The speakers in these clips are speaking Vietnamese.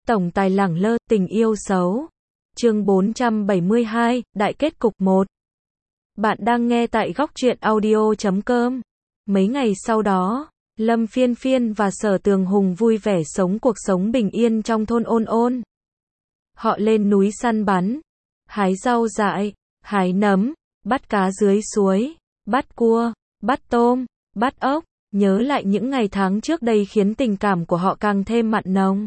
Tổng tài lẳng lơ, tình yêu xấu. Chương 472, Đại kết cục 1. Bạn đang nghe tại góc truyện audio.com. Mấy ngày sau đó, Lâm Phiên Phiên và Sở Tường Hùng vui vẻ sống cuộc sống bình yên trong thôn Ôn Ôn. Họ lên núi săn bắn, hái rau dại, hái nấm, bắt cá dưới suối, bắt cua, bắt tôm, bắt ốc, nhớ lại những ngày tháng trước đây khiến tình cảm của họ càng thêm mặn nồng.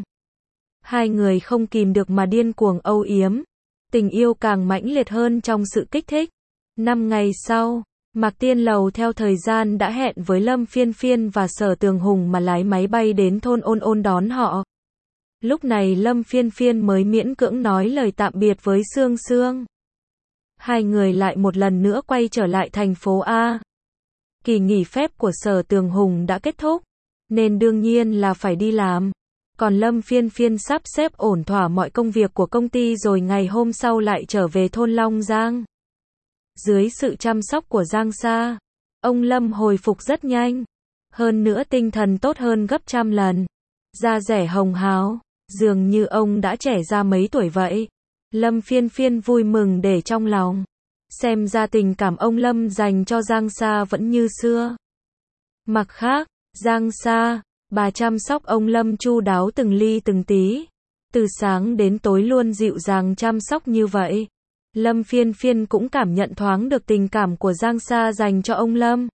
Hai người không kìm được mà điên cuồng âu yếm, tình yêu càng mãnh liệt hơn trong sự kích thích. 5 ngày sau, Mạc Tiên Lầu theo thời gian đã hẹn với Lâm Phiên Phiên và Sở Tường Hùng mà lái máy bay đến thôn Ôn Ôn đón họ. Lúc này Lâm Phiên Phiên mới miễn cưỡng nói lời tạm biệt với Sương Sương. Hai người lại một lần nữa quay trở lại thành phố A. Kỳ nghỉ phép của Sở Tường Hùng đã kết thúc, nên đương nhiên là phải đi làm. Còn Lâm Phiên Phiên sắp xếp ổn thỏa mọi công việc của công ty rồi ngày hôm sau lại trở về thôn Long Giang. Dưới sự chăm sóc của Giang Sa, ông Lâm hồi phục rất nhanh. Hơn nữa tinh thần tốt hơn gấp trăm lần. Da dẻ hồng hào, dường như ông đã trẻ ra mấy tuổi vậy. Lâm Phiên Phiên vui mừng để trong lòng. Xem ra tình cảm ông Lâm dành cho Giang Sa vẫn như xưa. Mặt khác, Giang Sa, bà chăm sóc ông Lâm chu đáo từng ly từng tí. Từ sáng đến tối luôn dịu dàng chăm sóc như vậy. Lâm Phiên Phiên cũng cảm nhận thoáng được tình cảm của Giang Sa dành cho ông Lâm.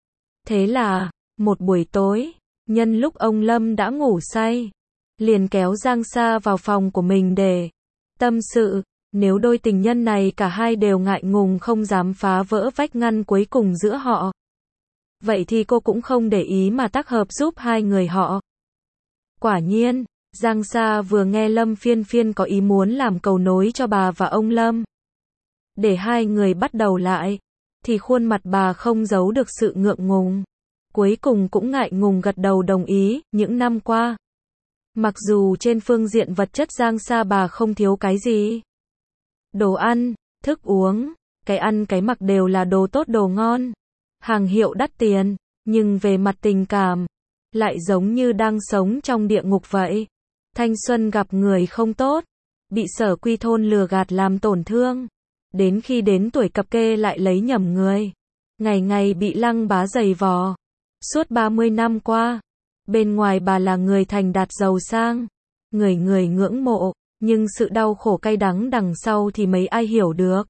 Thế là, một buổi tối, nhân lúc ông Lâm đã ngủ say, liền kéo Giang Sa vào phòng của mình để tâm sự. Nếu đôi tình nhân này cả hai đều ngại ngùng không dám phá vỡ vách ngăn cuối cùng giữa họ, vậy thì cô cũng không để ý mà tác hợp giúp hai người họ. Quả nhiên, Giang Sa vừa nghe Lâm Phiên Phiên có ý muốn làm cầu nối cho bà và ông Lâm, để hai người bắt đầu lại, thì khuôn mặt bà không giấu được sự ngượng ngùng. Cuối cùng cũng ngại ngùng gật đầu đồng ý. Những năm qua, mặc dù trên phương diện vật chất Giang Sa bà không thiếu cái gì. Đồ ăn, thức uống, cái ăn cái mặc đều là đồ tốt đồ ngon, hàng hiệu đắt tiền, nhưng về mặt tình cảm, lại giống như đang sống trong địa ngục vậy. Thanh xuân gặp người không tốt, bị Sở Quy Thôn lừa gạt làm tổn thương. Đến khi đến tuổi cập kê lại lấy nhầm người. Ngày ngày bị Lăng Bá giày vò. Suốt 30 năm qua, bên ngoài bà là người thành đạt giàu sang, người người ngưỡng mộ, nhưng sự đau khổ cay đắng đằng sau thì mấy ai hiểu được.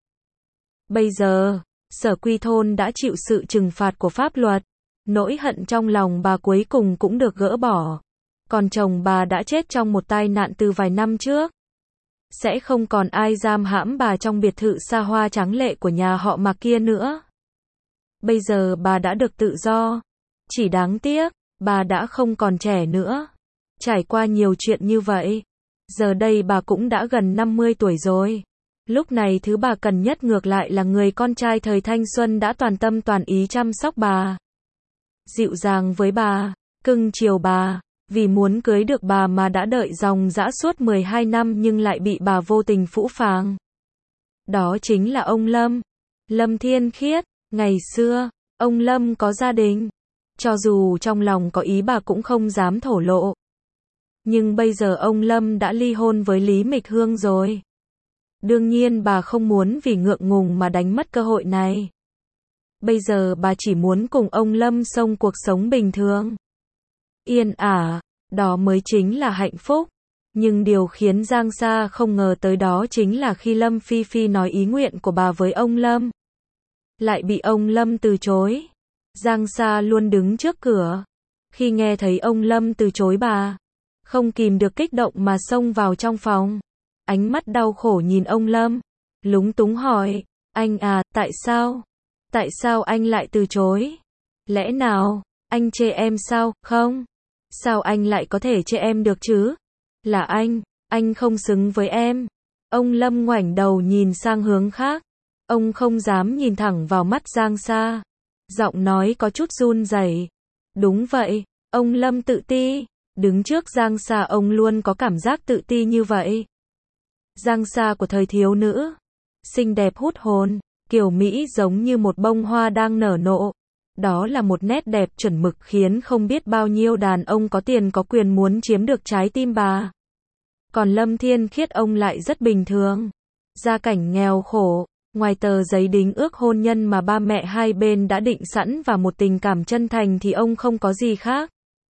Bây giờ, Sở Quy Thôn đã chịu sự trừng phạt của pháp luật, nỗi hận trong lòng bà cuối cùng cũng được gỡ bỏ. Còn chồng bà đã chết trong một tai nạn từ vài năm trước. Sẽ không còn ai giam hãm bà trong biệt thự xa hoa tráng lệ của nhà họ Mạc kia nữa. Bây giờ bà đã được tự do. Chỉ đáng tiếc, bà đã không còn trẻ nữa. Trải qua nhiều chuyện như vậy, giờ đây bà cũng đã gần 50 tuổi rồi. Lúc này thứ bà cần nhất ngược lại là người con trai thời thanh xuân đã toàn tâm toàn ý chăm sóc bà. Dịu dàng với bà, cưng chiều bà. Vì muốn cưới được bà mà đã đợi dòng dã suốt 12 năm nhưng lại bị bà vô tình phũ phàng. Đó chính là ông Lâm. Lâm Thiên Khiết. Ngày xưa, ông Lâm có gia đình. Cho dù trong lòng có ý bà cũng không dám thổ lộ. Nhưng bây giờ ông Lâm đã ly hôn với Lý Mịch Hương rồi. Đương nhiên bà không muốn vì ngượng ngùng mà đánh mất cơ hội này. Bây giờ bà chỉ muốn cùng ông Lâm sống cuộc sống bình thường. Yên ả, đó mới chính là hạnh phúc. Nhưng điều khiến Giang Sa không ngờ tới đó chính là khi Lâm Phi Phi nói ý nguyện của bà với ông Lâm, lại bị ông Lâm từ chối. Giang Sa luôn đứng trước cửa. Khi nghe thấy ông Lâm từ chối bà, không kìm được kích động mà xông vào trong phòng. Ánh mắt đau khổ nhìn ông Lâm, lúng túng hỏi, anh à, tại sao? Tại sao anh lại từ chối? Lẽ nào, anh chê em sao? Không. Sao anh lại có thể chê em được chứ? Là anh không xứng với em. Ông Lâm ngoảnh đầu nhìn sang hướng khác. Ông không dám nhìn thẳng vào mắt Giang Sa. Giọng nói có chút run rẩy. Đúng vậy, ông Lâm tự ti. Đứng trước Giang Sa ông luôn có cảm giác tự ti như vậy. Giang Sa của thời thiếu nữ, xinh đẹp hút hồn, kiều mỹ giống như một bông hoa đang nở nộ. Đó là một nét đẹp chuẩn mực khiến không biết bao nhiêu đàn ông có tiền có quyền muốn chiếm được trái tim bà. Còn Lâm Thiên Khiết ông lại rất bình thường. Gia cảnh nghèo khổ, ngoài tờ giấy đính ước hôn nhân mà ba mẹ hai bên đã định sẵn và một tình cảm chân thành thì ông không có gì khác.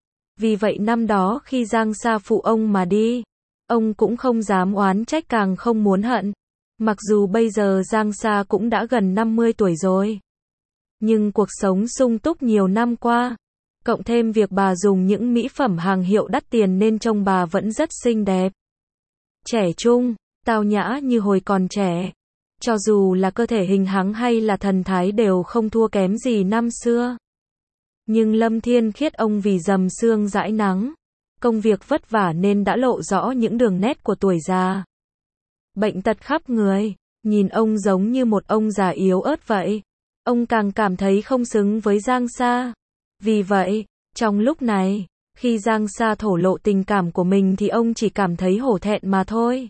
Vì vậy năm đó khi Giang Sa phụ ông mà đi, ông cũng không dám oán trách càng không muốn hận. Mặc dù bây giờ Giang Sa cũng đã gần 50 tuổi rồi. Nhưng cuộc sống sung túc nhiều năm qua, cộng thêm việc bà dùng những mỹ phẩm hàng hiệu đắt tiền nên trông bà vẫn rất xinh đẹp. Trẻ trung, tao nhã như hồi còn trẻ. Cho dù là cơ thể hình háng hay là thần thái đều không thua kém gì năm xưa. Nhưng Lâm Thiên Khiết ông vì dầm sương dãi nắng, công việc vất vả nên đã lộ rõ những đường nét của tuổi già. Bệnh tật khắp người, nhìn ông giống như một ông già yếu ớt vậy. Ông càng cảm thấy không xứng với Giang Sa. Vì vậy, trong lúc này, khi Giang Sa thổ lộ tình cảm của mình thì ông chỉ cảm thấy hổ thẹn mà thôi.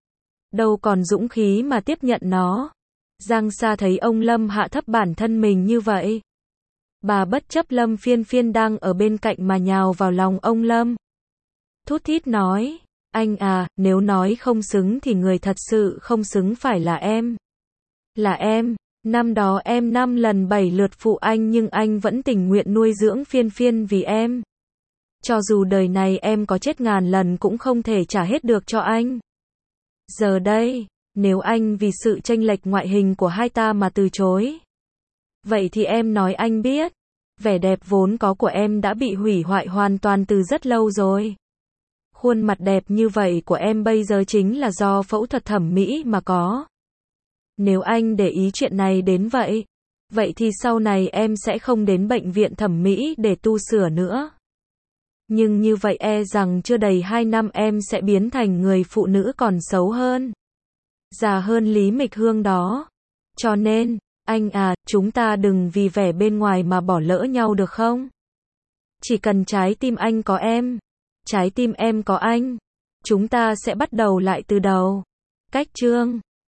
Đâu còn dũng khí mà tiếp nhận nó. Giang Sa thấy ông Lâm hạ thấp bản thân mình như vậy. Bà bất chấp Lâm Phiên Phiên đang ở bên cạnh mà nhào vào lòng ông Lâm. Thút thít nói, anh à, nếu nói không xứng thì người thật sự không xứng phải là em. Là em, năm đó em 5 lần 7 lượt phụ anh nhưng anh vẫn tình nguyện nuôi dưỡng Phiên Phiên vì em. Cho dù đời này em có chết ngàn lần cũng không thể trả hết được cho anh. Giờ đây, nếu anh vì sự chênh lệch ngoại hình của hai ta mà từ chối, vậy thì em nói anh biết, vẻ đẹp vốn có của em đã bị hủy hoại hoàn toàn từ rất lâu rồi. Khuôn mặt đẹp như vậy của em bây giờ chính là do phẫu thuật thẩm mỹ mà có. Nếu anh để ý chuyện này đến vậy, vậy thì sau này em sẽ không đến bệnh viện thẩm mỹ để tu sửa nữa. Nhưng như vậy e rằng chưa đầy 2 năm em sẽ biến thành người phụ nữ còn xấu hơn, già hơn Lý Mịch Hương đó. Cho nên, anh à, chúng ta đừng vì vẻ bên ngoài mà bỏ lỡ nhau được không? Chỉ cần trái tim anh có em, trái tim em có anh, chúng ta sẽ bắt đầu lại từ đầu. Cách chương